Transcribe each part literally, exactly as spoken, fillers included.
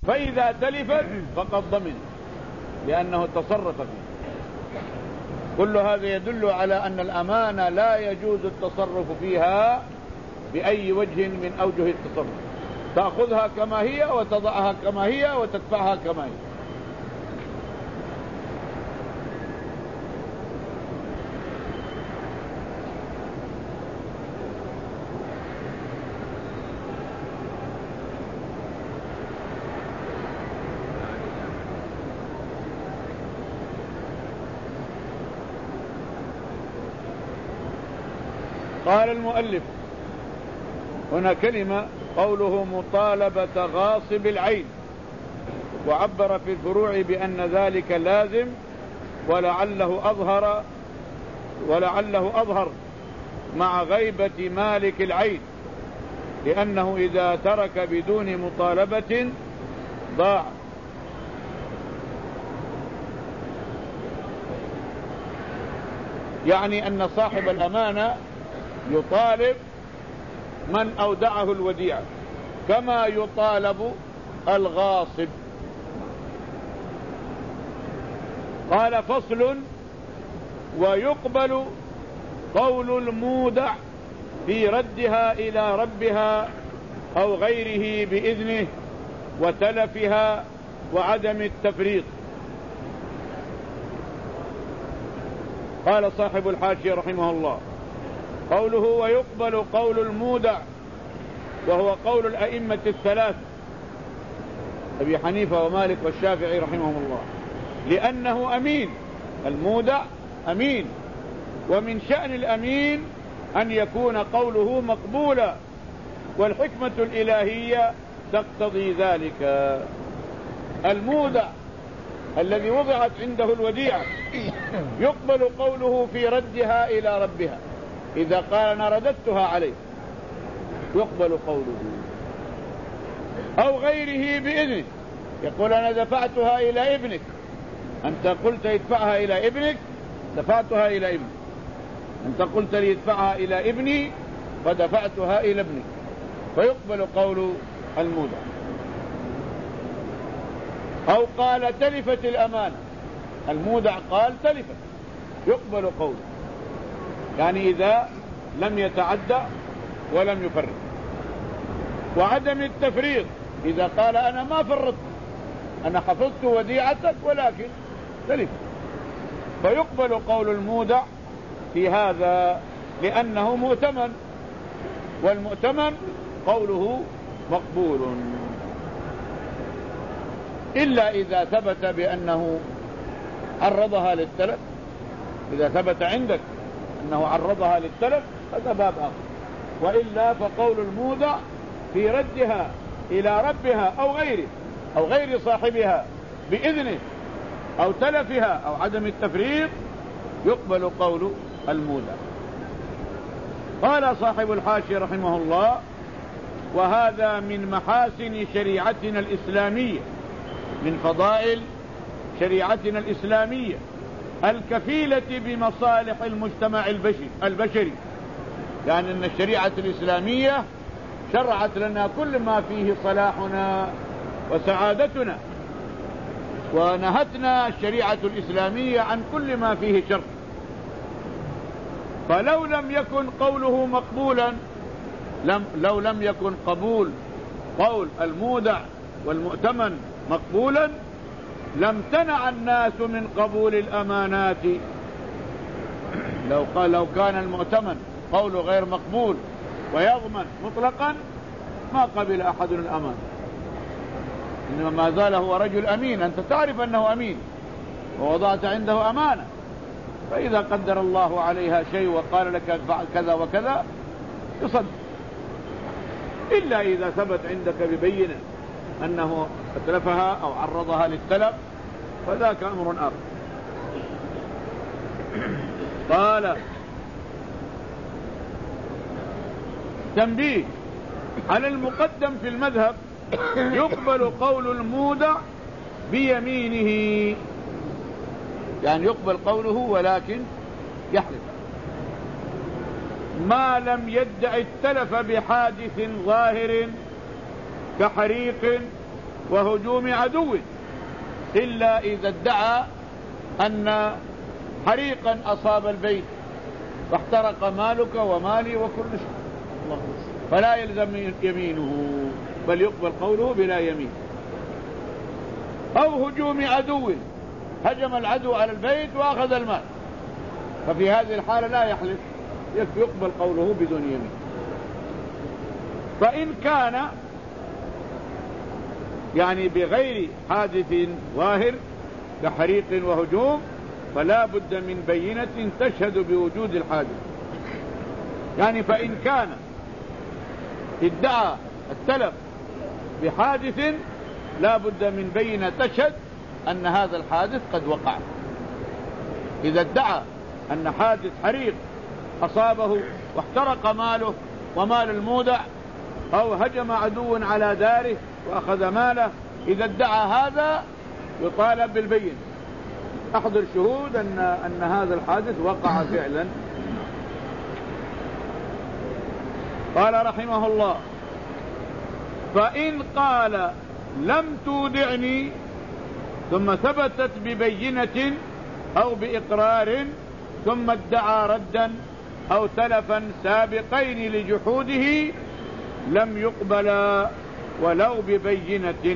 فإذا تلفت فقد ضمن لأنه تصرف فيه. كل هذا يدل على أن الأمانة لا يجوز التصرف فيها بأي وجه من أوجه التصرف، تأخذها كما هي وتضعها كما هي وتدفعها كما هي. قال المؤلف هنا كلمة قوله مطالبة غاصب العين، وعبر في الفروع بأن ذلك لازم ولعله أظهر ولعله أظهر مع غيبة مالك العين، لأنه إذا ترك بدون مطالبة ضاع. يعني أن صاحب الأمانة يطالب من أودعه الوديعة كما يطالب الغاصب. قال فصل: ويقبل قول المودع في ردها إلى ربها أو غيره بإذنه وتلفها وعدم التفريط. قال صاحب الحاشية رحمه الله: قوله ويقبل قول المودع، وهو قول الأئمة الثلاث أبي حنيفة ومالك والشافعي رحمهم الله، لأنه أمين. المودع أمين، ومن شأن الأمين أن يكون قوله مقبولا، والحكمة الإلهية تقتضي ذلك. المودع الذي وضعت عنده الوديعة يقبل قوله في ردها إلى ربها، إذا قال أنا رددتها عليه يقبل قوله، أو غيره بإذنه، يقول أنا دفعتها إلى ابنك، أنت قلت ادفعها إلى ابنك دفعتها إلى ابنك، أنت قلت لي ادفعها إلى ابني فدفعتها إلى ابنك، فيقبل قول المودع. أو قال تلفت الأمانة، المودع قال تلفت، يقبل قوله، يعني إذا لم يتعدى ولم يفرط. وعدم التفريط، إذا قال أنا ما فرطت، أنا حفظت وديعتك ولكن تلف، فيقبل قول المودع في هذا لأنه مؤتمن، والمؤتمن قوله مقبول، إلا إذا ثبت بأنه عرضها للتلف. إذا ثبت عندك أنه عرضها للتلف هذا باب آخر، وإلا فقول المودع في ردها إلى ربها أو غيره أو غير صاحبها بإذنه أو تلفها أو عدم التفريط يقبل قول المودع. قال صاحب الحاشية رحمه الله: وهذا من محاسن شريعتنا الإسلامية، من فضائل شريعتنا الإسلامية الكفيلة بمصالح المجتمع البشري، يعني أن الشريعة الإسلامية شرعت لنا كل ما فيه صلاحنا وسعادتنا، ونهتنا الشريعة الإسلامية عن كل ما فيه شر. فلو لم يكن قوله مقبولا، لم لو لم يكن قبول قول المودع والمؤتمن مقبولا لم تنع الناس من قبول الأمانات. لو قال لو كان المؤتمن قوله غير مقبول ويضمن مطلقا ما قبل أحد الأمان، إنما ما زال هو رجل أمين، أنت تعرف أنه أمين ووضعت عنده أمانة، فإذا قدر الله عليها شيء وقال لك كذا وكذا يصدق، إلا إذا ثبت عندك ببينة أنه أتلفها أو عرضها للتلف فذاك أمر آخر. قال: تنبيه على المقدم في المذهب: يقبل قول المودع بيمينه، يعني يقبل قوله ولكن يحلف، ما لم يدع التلف بحادث ظاهر كحريق وهجوم عدو، إلا إذا ادعى أن حريقا أصاب البيت واحترق مالك ومالي وكل شيء، فلا يلزم يمينه بل يقبل قوله بلا يمين. أو هجوم عدو، هجم العدو على البيت وأخذ المال، ففي هذه الحالة لا يحلف، يقبل قوله بدون يمين. فإن كان يعني بغير حادث ظاهر كحريق وهجوم فلا بد من بينة تشهد بوجود الحادث. يعني فإن كان ادعى التلف بحادث لا بد من بينة تشهد أن هذا الحادث قد وقع. إذا ادعى أن حادث حريق أصابه واحترق ماله ومال المودع، أو هجم عدو على داره وأخذ ماله، إذا ادعى هذا يطالب بالبين، أحضر شهود أن, أن هذا الحادث وقع فعلا. قال رحمه الله: فإن قال لم تودعني ثم ثبتت ببينة أو بإقرار ثم ادعى ردا أو تلفا سابقين لجحوده لم يقبل ولو ببينة.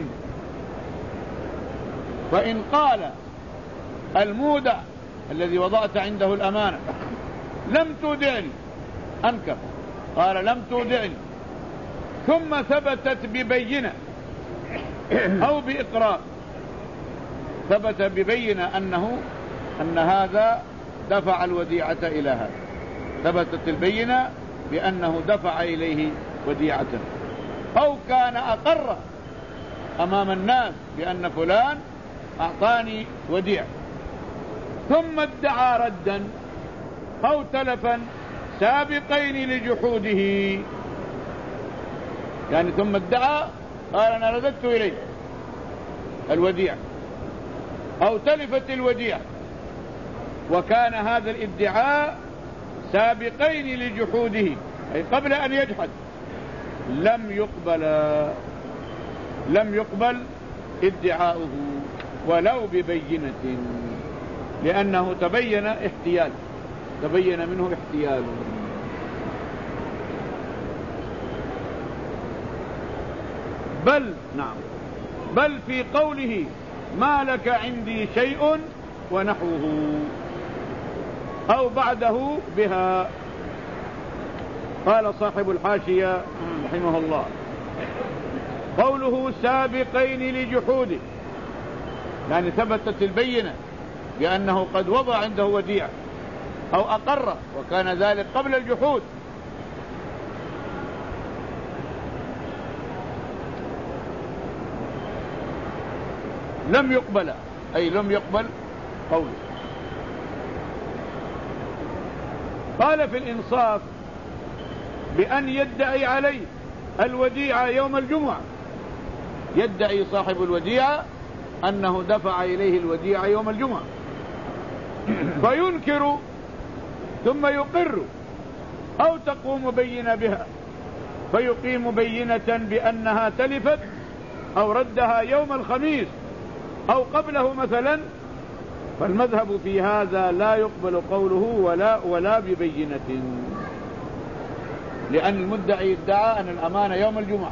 فإن قال المودع الذي وضعت عنده الأمانة لم تودعني، أنكر، قال لم تودعني، ثم ثبتت ببينة أو بإقرار، ثبت ببينة أنه أن هذا دفع الوديعة إلى هذا، ثبتت البينة بأنه دفع إليه وديعة، أو كان أقر أمام الناس بأن فلان أعطاني وديعة، ثم ادعى ردا أو تلفا سابقين لجحوده، يعني ثم ادعى قال أنا رددت إليه الوديعة أو تلفت الوديعة، وكان هذا الادعاء سابقين لجحوده أي قبل أن يجحد، لم يقبل لم يقبل ادعاؤه ولو ببينة، لأنه تبين احتيال، تبين منه احتيال. بل نعم بل في قوله ما لك عندي شيء ونحوه أو بعده بها. قال صاحب الحاشية رحمه الله: قوله سابقين لجحوده، يعني ثبتت البينة بأنه قد وضع عنده وديعة أو أقر وكان ذلك قبل الجحود، لم يقبل، أي لم يقبل قوله. قال في الإنصاف بأن يدعي عليه الوديعة يوم الجمعة، يدعي صاحب الوديعة أنه دفع إليه الوديعة يوم الجمعة، فينكر ثم يقر، أو تقوم بينة بها فيقيم بينة بأنها تلفت أو ردها يوم الخميس أو قبله مثلا، فالمذهب في هذا لا يقبل قوله ولا, ولا ببينة، لأن المدعي ادعى أن الأمانة يوم الجمعة،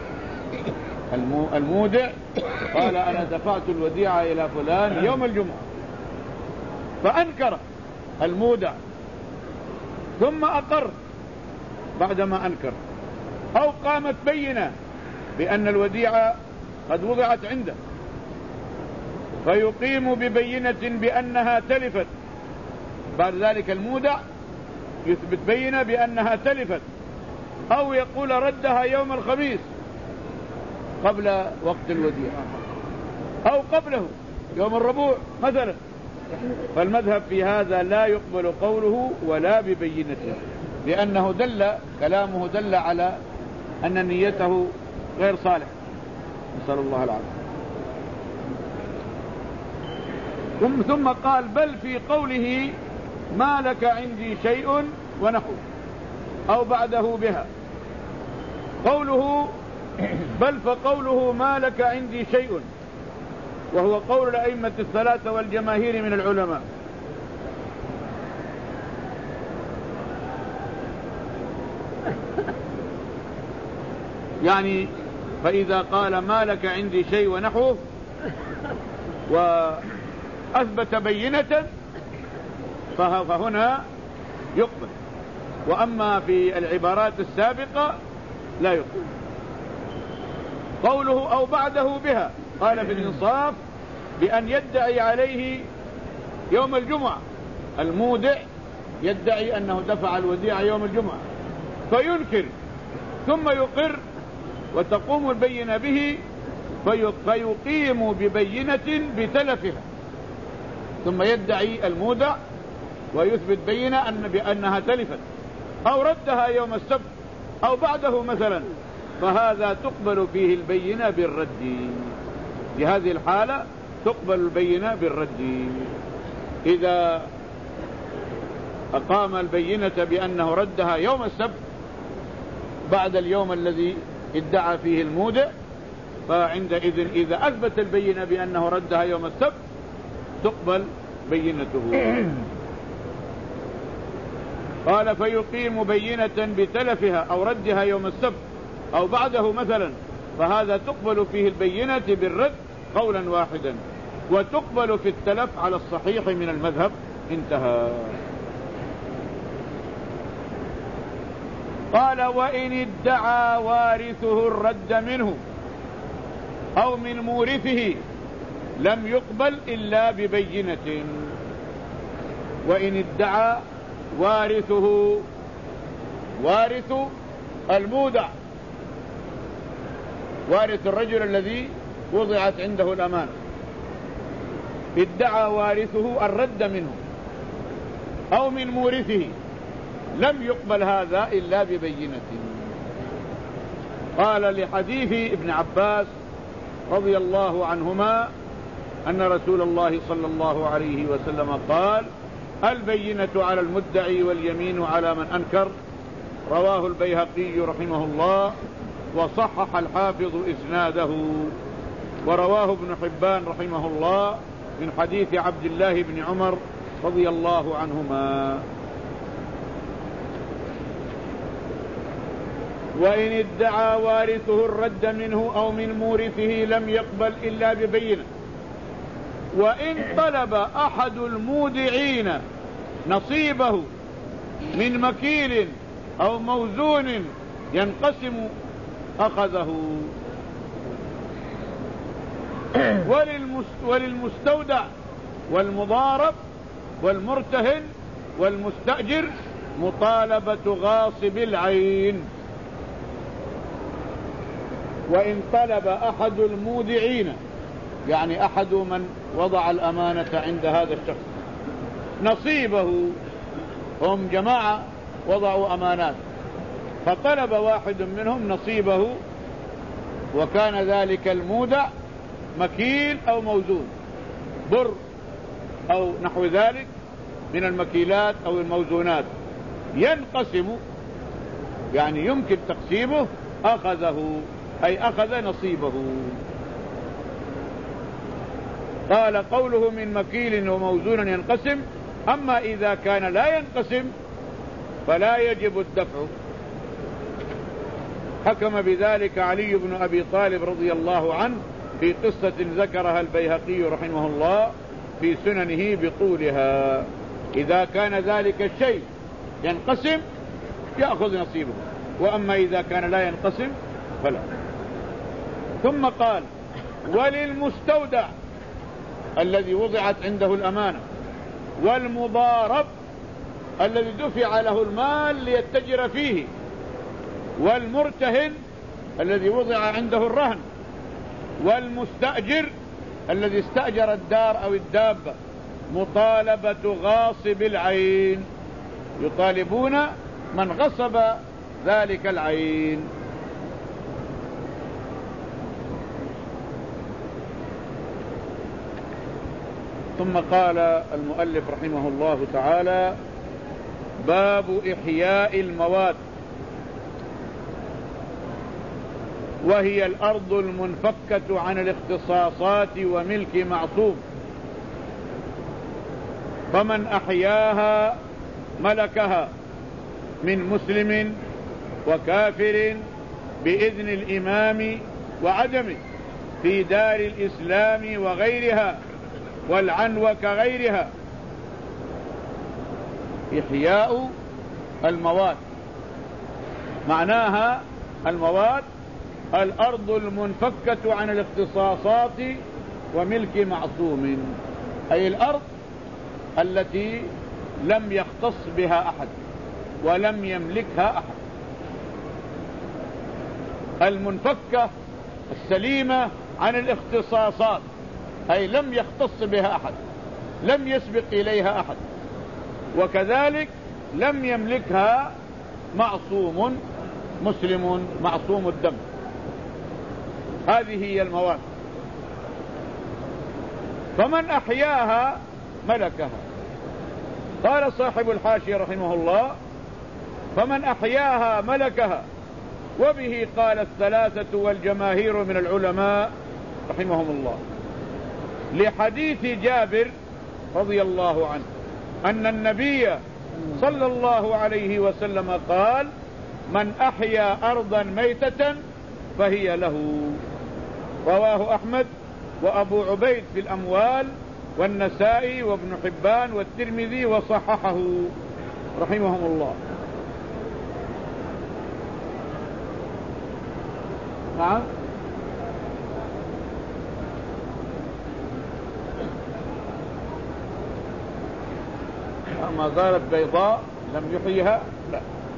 المودع قال أنا دفعت الوديعة إلى فلان يوم الجمعة، فأنكر المودع ثم أقر بعدما أنكر، أو قامت بينة بأن الوديعة قد وضعت عنده فيقيم ببينة بأنها تلفت، بعد ذلك المودع يثبت بينة بأنها تلفت، أو يقول ردها يوم الخميس قبل وقت الوديعة أو قبله يوم الربوع مثلا، فالمذهب في هذا لا يقبل قوله ولا ببينته، لأنه دل كلامه دل على أن نيته غير صالح، نسأل الله العافية. ثم, ثم قال بل في قوله ما لك عندي شيء ونحو أو بعده بها، قوله بل فقوله ما لك عندي شيء وهو قول الأئمة الثلاثة والجماهير من العلماء. يعني فإذا قال ما لك عندي شيء ونحوه وأثبت بينة فهنا يقبل، وأما في العبارات السابقة لا يقبل. قوله أو بعده بها قال في الإنصاف بأن يدعي عليه يوم الجمعة، المودع يدعي أنه دفع الوديعة يوم الجمعة فينكر ثم يقر وتقوم البينة به فيقيم ببينة بتلفها، ثم يدعي المودع ويثبت بينة أن بأنها تلفت أو ردها يوم السبت أو بعده مثلا، فهذا تقبل فيه البينة بالرد. في هذه الحالة تقبل البينة بالرد إذا أقام البينة بأنه ردها يوم السبت بعد اليوم الذي ادعى فيه المودع، فعندئذ إذا أثبت البينة بأنه ردها يوم السبت تقبل بينته. قال فيقيم بينة بتلفها أو ردها يوم السبت أو بعده مثلا، فهذا تقبل فيه البينة بالرد قولا واحدا، وتقبل في التلف على الصحيح من المذهب. انتهى. قال وإن ادعى وارثه الرد منه أو من مورثه لم يقبل إلا ببينة. وإن ادعى وارثه، وارث المودع، وارث الرجل الذي وضعت عنده الأمانة، ادعى وارثه الرد منه أو من مورثه لم يقبل هذا إلا ببينة. قال لحديث ابن عباس رضي الله عنهما أن رسول الله صلى الله عليه وسلم قال البينة على المدعي واليمين على من أنكر. رواه البيهقي رحمه الله وصحح الحافظ إسناده، ورواه ابن حبان رحمه الله من حديث عبد الله بن عمر رضي الله عنهما. وإن ادعى وارثه الرد منه أو من مورثه لم يقبل إلا ببينة. وإن طلب أحد المودعين نصيبه من مكيل أو موزون ينقسم أخذه. وللمستودع والمضارب والمرتهن والمستأجر مطالبة غاصب العين. وإن طلب أحد المودعين يعني أحد من وضع الأمانة عند هذا الشخص نصيبه، هم جماعة وضعوا أمانات، فطلب واحد منهم نصيبه وكان ذلك المودع مكيل أو موزون، بر أو نحو ذلك من المكيلات أو الموزونات، ينقسم يعني يمكن تقسيمه، أخذه أي أخذ نصيبه. قال قوله من مكيل وموزون ينقسم، أما إذا كان لا ينقسم فلا يجب الدفع. حكم بذلك علي بن أبي طالب رضي الله عنه في قصة ذكرها البيهقي رحمه الله في سننه بطولها. إذا كان ذلك الشيء ينقسم يأخذ نصيبه، وأما إذا كان لا ينقسم فلا. ثم قال وللمستودع الذي وضعت عنده الأمانة، والمضارب الذي دفع له المال ليتجر فيه، والمرتهن الذي وضع عنده الرهن، والمستأجر الذي استأجر الدار أو الدابة، مطالبة غاصب العين، يطالبون من غصب ذلك العين. ثم قال المؤلف رحمه الله تعالى باب إحياء المواد. وهي الأرض المنفكة عن الاختصاصات وملك معصوم، فمن أحياها ملكها من مسلم وكافر بإذن الإمام وعدمه في دار الإسلام وغيرها والعنوة كغيرها. إحياء المواد معناها المواد الأرض المنفكة عن الاختصاصات وملك معصوم، أي الأرض التي لم يختص بها أحد ولم يملكها أحد، المنفكة السليمة عن الاختصاصات، أي لم يختص بها أحد، لم يسبق إليها أحد، وكذلك لم يملكها معصوم مسلم معصوم الدم. هذه هي المواد. فمن أحياها ملكها. قال صاحب الحاشية رحمه الله: فمن أحياها ملكها. وبه قال الثلاثة والجماهير من العلماء رحمهم الله، لحديث جابر رضي الله عنه أن النبي صلى الله عليه وسلم قال: من أحيا أرضا ميتة فهي له. رواه أحمد وأبو عبيد في الأموال والنسائي وابن حبان والترمذي وصححه رحمهم الله. نعم. ما زالت بيضاء لم يحيها، لا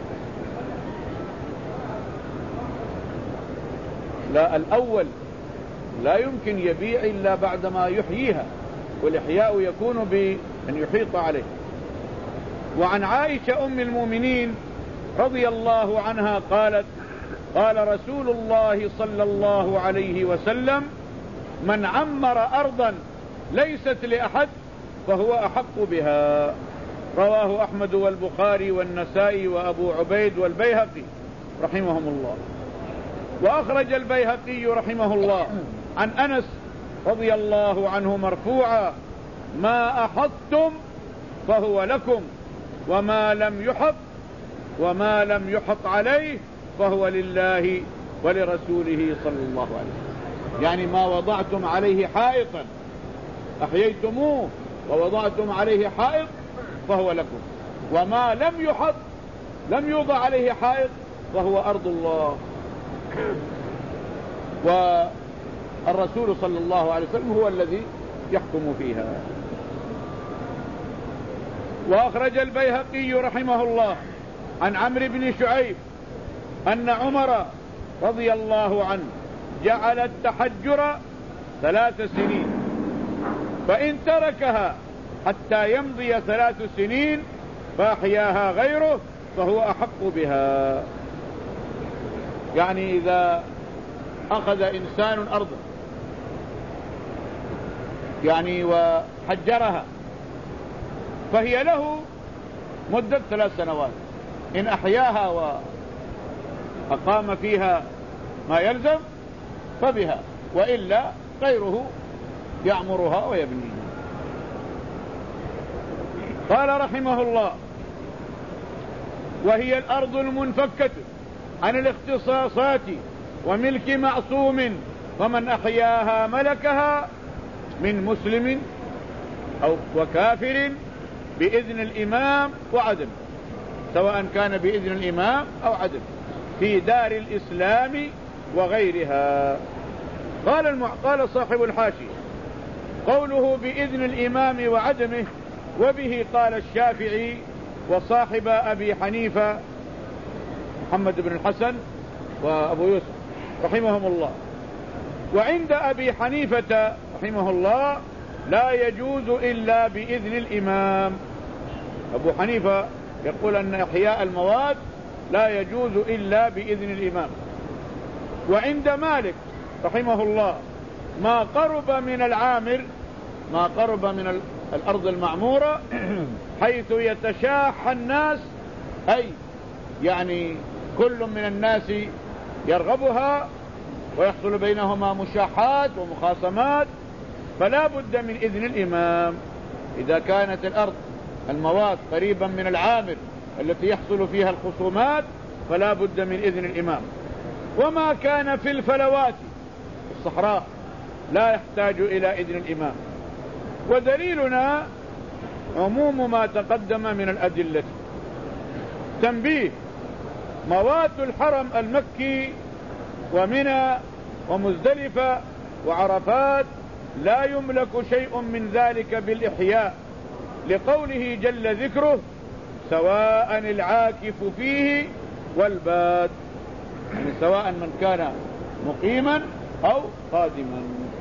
لا الأول لا يمكن يبيع إلا بعدما يحييها، والإحياء يكون بأن يحيط عليه. وعن عائشة أم المؤمنين رضي الله عنها قالت: قال رسول الله صلى الله عليه وسلم: من عمر أرضا ليست لأحد فهو أحق بها. رواه أحمد والبخاري والنسائي وأبو عبيد والبيهقي رحمهم الله. وأخرج البيهقي رحمه الله عن أنس رضي الله عنه مرفوعا: ما أحطتم فهو لكم، وما لم يحط وما لم يحط عليه فهو لله ولرسوله صلى الله عليه وسلم. يعني ما وضعتم عليه حائطا أحييتموه ووضعتم عليه حائط فهو لكم، وما لم يحط لم يوضع عليه حائط فهو أرض الله. والرسول صلى الله عليه وسلم هو الذي يحكم فيها. وأخرج البيهقي رحمه الله عن عمرو بن شعيب أن عمر رضي الله عنه جعل التحجر ثلاث سنين، فإن تركها حتى يمضي ثلاث سنين فأحياها غيره فهو أحق بها. يعني إذا أخذ إنسان أرضا يعني وحجرها فهي له مدة ثلاث سنوات، إن أحياها وأقام فيها ما يلزم فبها، وإلا غيره يعمرها ويبنيها. قال رحمه الله: وهي الأرض المنفكة عن الاختصاصات وملك معصوم، ومن أحياها ملكها من مسلم أو وكافر بإذن الإمام وعدم، سواء كان بإذن الإمام أو عدم، في دار الإسلام وغيرها. قال المع... قال صاحب الحاشية: قوله بإذن الإمام وعدمه، وبه قال الشافعي وصاحب أبي حنيفة محمد بن الحسن وأبو يوسف رحمهم الله. وعند أبي حنيفة رحمه الله لا يجوز إلا بإذن الإمام. أبو حنيفة يقول أن إحياء المواد لا يجوز إلا بإذن الإمام. وعند مالك رحمه الله ما قرب من العامر، ما قرب من الأرض المعمورة حيث يتشاح الناس، أي يعني كل من الناس يرغبها، ويحصل بينهما مشاحات ومخاصمات، فلا بد من إذن الإمام. إذا كانت الأرض المواد قريبا من العامر التي يحصل فيها الخصومات فلا بد من إذن الإمام. وما كان في الفلوات الصحراء لا يحتاج إلى إذن الإمام. ودليلنا عموم ما تقدم من الأدلة. تنبيه: مواد الحرم المكي ومنى ومزدلفة وعرفات لا يملك شيء من ذلك بالإحياء، لقوله جل ذكره: سواء العاكف فيه والباد، يعني سواء من كان مقيما أو قادما.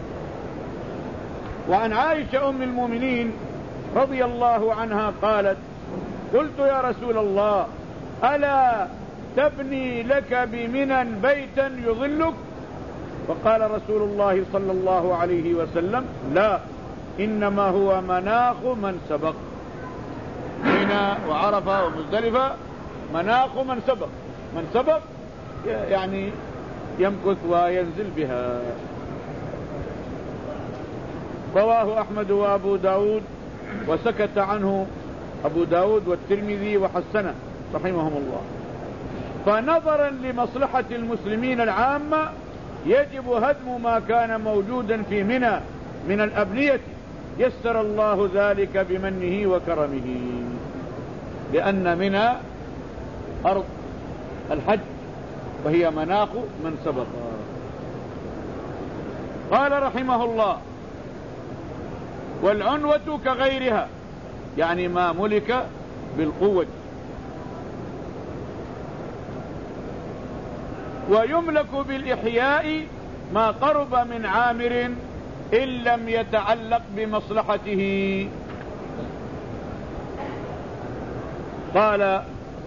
وعن عائشة أم المؤمنين رضي الله عنها قالت: قلت يا رسول الله ألا تبني لك بمنى بيتا يظلك؟ فقال رسول الله صلى الله عليه وسلم: لا، إنما هو مناخ من سبق. منى وعرفة ومزدلفة مناخ من سبق، من سبق يعني يمكث وينزل بها. رواه أحمد وأبو داود، وسكت عنه أبو داود والترمذي وحسنه رحمهم الله. فنظرا لمصلحة المسلمين العامة يجب هدم ما كان موجودا في منى من الأبنية، يسر الله ذلك بمنه وكرمه، لأن منى أرض الحج وهي مناخ من سبق. قال رحمه الله: والعنوة كغيرها، يعني ما ملك بالقوة. ويملك بالإحياء ما قرب من عامر إن لم يتعلق بمصلحته. قال: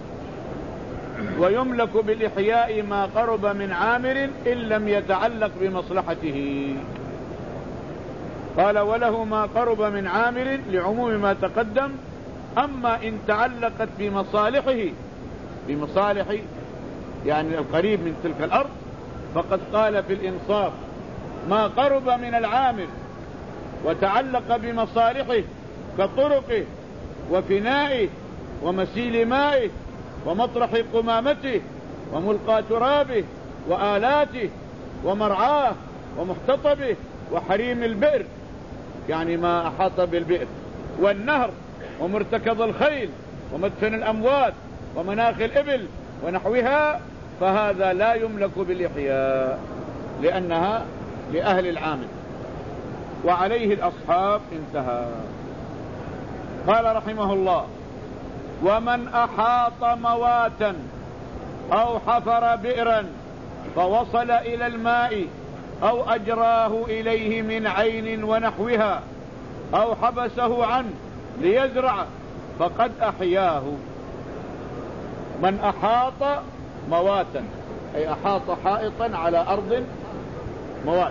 ويملك بالإحياء ما قرب من عامر إن لم يتعلق بمصلحته. قال: وله ما قرب من عامر لعموم ما تقدم، أما إن تعلقت بمصالحه، بمصالح يعني القريب من تلك الأرض، فقد قال في الإنصاف: ما قرب من العامر وتعلق بمصالحه كطرقه وفنائه ومسيل مائه ومطرح قمامته وملقى ترابه وآلاته ومرعاه ومحتطبه وحريم البئر، يعني ما أحاط بالبئر، والنهر ومرتكض الخيل ومدفن الأموات ومناخ الإبل ونحوها، فهذا لا يملك بالإحياء لأنها لأهل العامل، وعليه الأصحاب. انتهى. قال رحمه الله: ومن أحاط مواتا أو حفر بئرا فوصل إلى الماء أو أجراه إليه من عين ونحوها أو حبسه عنه ليزرع فقد أحياه. من أحاط مواتا أي أحاط حائطا على أرض موات،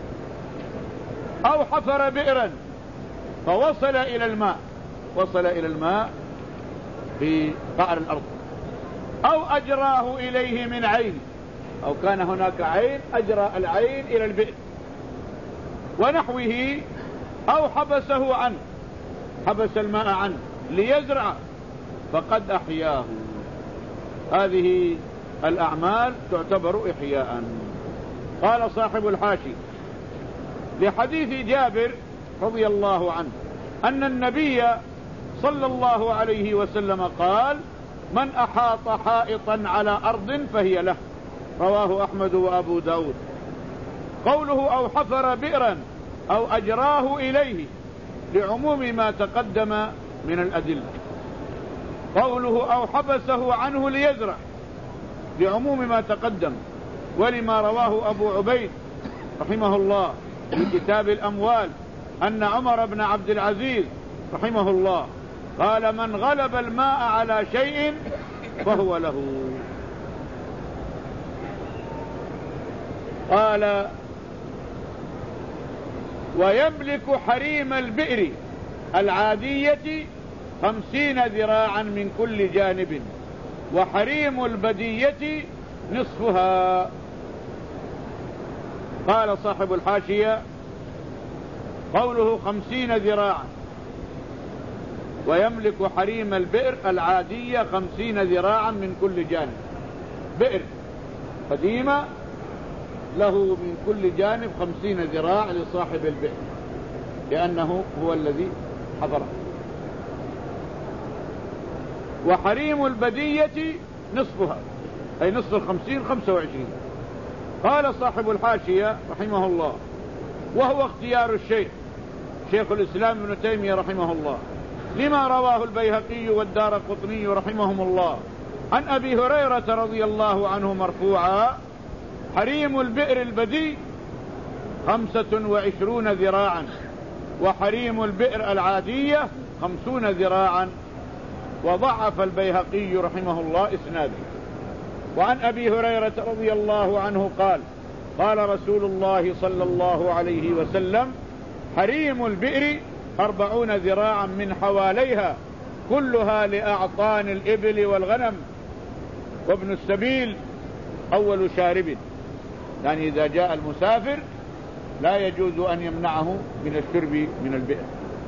أو حفر بئرا فوصل إلى الماء، وصل إلى الماء في قعر الأرض، أو أجراه إليه من عين، أو كان هناك عين أجرى العين إلى البئر ونحوه، أو حبسه عنه، حبس الماء عنه ليزرع فقد أحياه. هذه الأعمال تعتبر إحياء. قال صاحب الحاشي: لحديث جابر رضي الله عنه أن النبي صلى الله عليه وسلم قال: من أحاط حائطا على أرض فهي له. رواه أحمد وأبو داود. قوله أو حفر بئرا أو أجراه إليه لعموم ما تقدم من الأدلة. قوله أو حبسه عنه ليزرع لعموم ما تقدم، ولما رواه أبو عبيد رحمه الله في كتاب الأموال أن عمر بن عبد العزيز رحمه الله قال: من غلب الماء على شيء فهو له. قال: ويملك حريم البئر العادية خمسين ذراعا من كل جانب، وحريم البدية نصفها. قال صاحب الحاشية قوله خمسين ذراعا ويملك حريم البئر العادية خمسين ذراعا من كل جانب. بئر قديمة له من كل جانب خمسين ذراع لصاحب البئر لأنه هو الذي حضره. وحريم البدية نصفها أي نصف الخمسين خمسة وعشرين. قال صاحب الحاشية رحمه الله وهو اختيار الشيخ شيخ الإسلام ابن تيمية رحمه الله لما رواه البيهقي والدارقطني رحمهم الله عن أبي هريرة رضي الله عنه مرفوعا حريم البئر البدي خمسة وعشرون ذراعا وحريم البئر العادية خمسون ذراعا. وضعف البيهقي رحمه الله إسناده. وعن أبي هريرة رضي الله عنه قال قال رسول الله صلى الله عليه وسلم حريم البئر أربعون ذراعا من حواليها كلها لأعطان الإبل والغنم وابن السبيل أول شارب، يعني إذا جاء المسافر لا يجوز أن يمنعه من الشرب من البئر.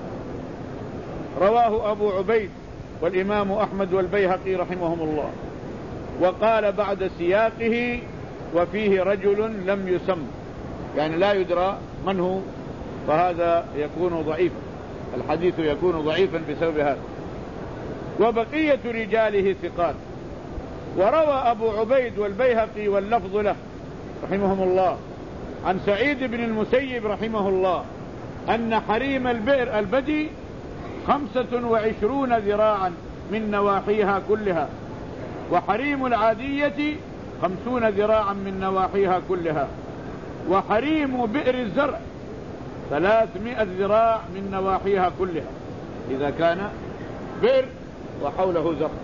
رواه أبو عبيد والإمام أحمد والبيهقي رحمهم الله. وقال بعد سياقه وفيه رجل لم يسم، يعني لا يدرى من هو، فهذا يكون ضعيفا، الحديث يكون ضعيفا بسبب هذا. وبقية رجاله ثقات. وروى أبو عبيد والبيهقي واللفظ له رحمهم الله عن سعيد بن المسيب رحمه الله أن حريم البئر البدي خمسة وعشرون ذراعا من نواحيها كلها وحريم العادية خمسون ذراعا من نواحيها كلها وحريم بئر الزرع ثلاثمائة ذراع من نواحيها كلها إذا كان بئر وحوله زرع.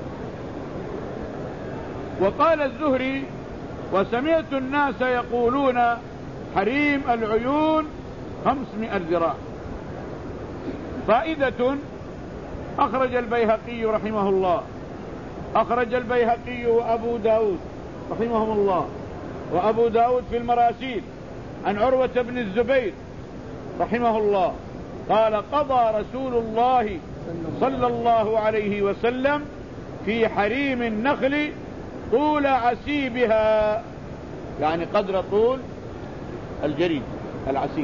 وقال الزهري وسمعت الناس يقولون حريم العيون خمسمائة ذراع. فائدة أخرج البيهقي رحمه الله أخرج البيهقي وأبو داود رحمهم الله وأبو داود في المراسيل عن عروة بن الزبير رحمه الله قال قضى رسول الله صلى الله عليه وسلم في حريم النخل طول عسيبها، يعني قدر طول الجريد العسيب.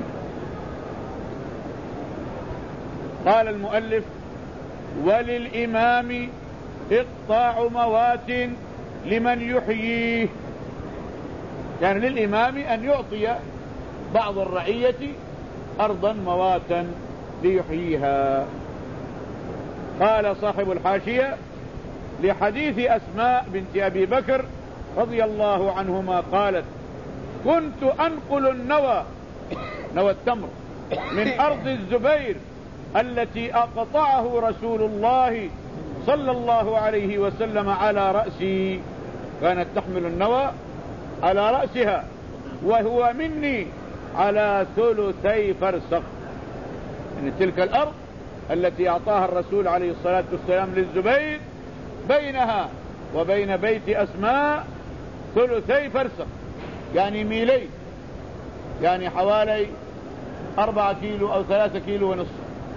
قال المؤلف وللإمام اقطاع موات لمن يحييه، يعني للإمام أن يعطي بعض الرعية أرضا مواتا ليحييها. قال صاحب الحاشية لحديث أسماء بنت أبي بكر رضي الله عنهما قالت كنت أنقل النوى نوى التمر من أرض الزبير التي أقطعه رسول الله صلى الله عليه وسلم على رأسي، كانت تحمل النوى على رأسها وهو مني على ثلثي فرسخ، يعني تلك الأرض التي أعطاها الرسول عليه الصلاة والسلام للزبير بينها وبين بيت أسماء ثلثي فرسخ، يعني ميلين، يعني حوالي أربعة كيلو أو ثلاثة كيلو ونصف.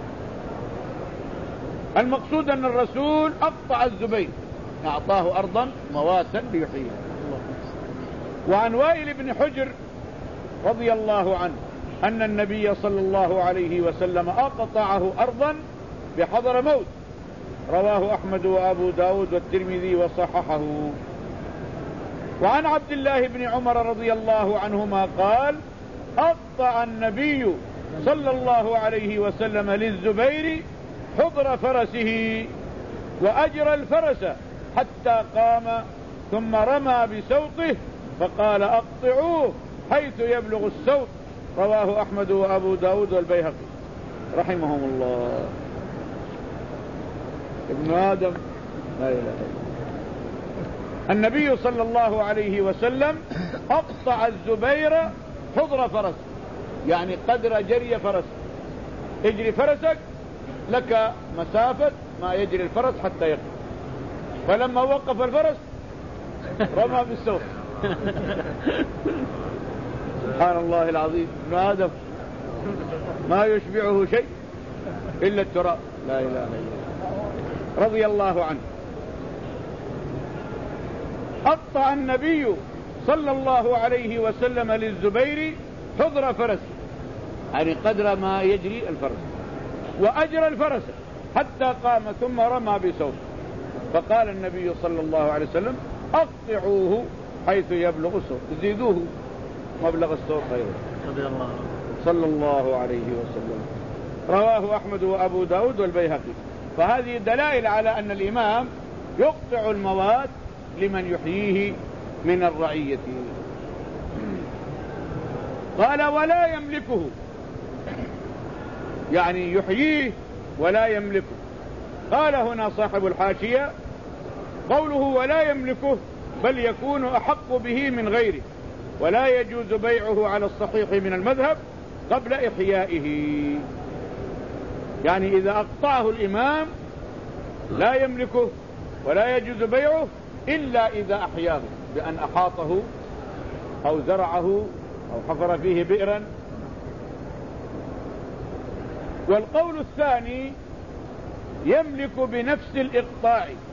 المقصود أن الرسول أقطع الزبير، أعطاه أرضا مواتا ليحييها. وعن وائل بن حجر رضي الله عنه أن النبي صلى الله عليه وسلم أقطعه أرضا بحضر موت. رواه أحمد وأبو داود والترمذي وصححه. وعن عبد الله بن عمر رضي الله عنهما قال أقطع النبي صلى الله عليه وسلم للزبير حضر فرسه وأجرى الفرس حتى قام ثم رمى بسوطه فقال أقطعوه حيث يبلغ السوط. رواه أحمد وأبو داود والبيهقي رحمهم الله. ابن آدم لا إله إلا الله. النبي صلى الله عليه وسلم أقطع الزبير حضر فرس، يعني قدر جري فرس. اجري فرسك لك مسافة ما يجري الفرس حتى يقف، فلما وقف الفرس رمى بالسوط. سبحان الله العظيم، ابن آدم ما يشبعه شيء إلا التراب، لا إله إلا الله. رضي الله عنه. قطع النبي صلى الله عليه وسلم للزبير حضر فرس، يعني قدر ما يجري الفرس، وأجرى الفرس حتى قام ثم رمى بسوط، فقال النبي صلى الله عليه وسلم أقطعوه حيث يبلغ الصوت، زيدوه مبلغ الصوت غيره صلى الله عليه وسلم. رواه أحمد وأبو داود والبيهقي. فهذه دلائل على أن الإمام يقطع المواد لمن يحييه من الرعية. قال ولا يملكه، يعني يحييه ولا يملكه. قال هنا صاحب الحاشية قوله ولا يملكه بل يكون أحق به من غيره، ولا يجوز بيعه على الصحيح من المذهب قبل إحيائه. يعني إذا أقطعه الإمام لا يملكه ولا يجوز بيعه إلا إذا أحياه بأن أحاطه أو زرعه أو حفر فيه بئرا. والقول الثاني يملك بنفس الإقطاع،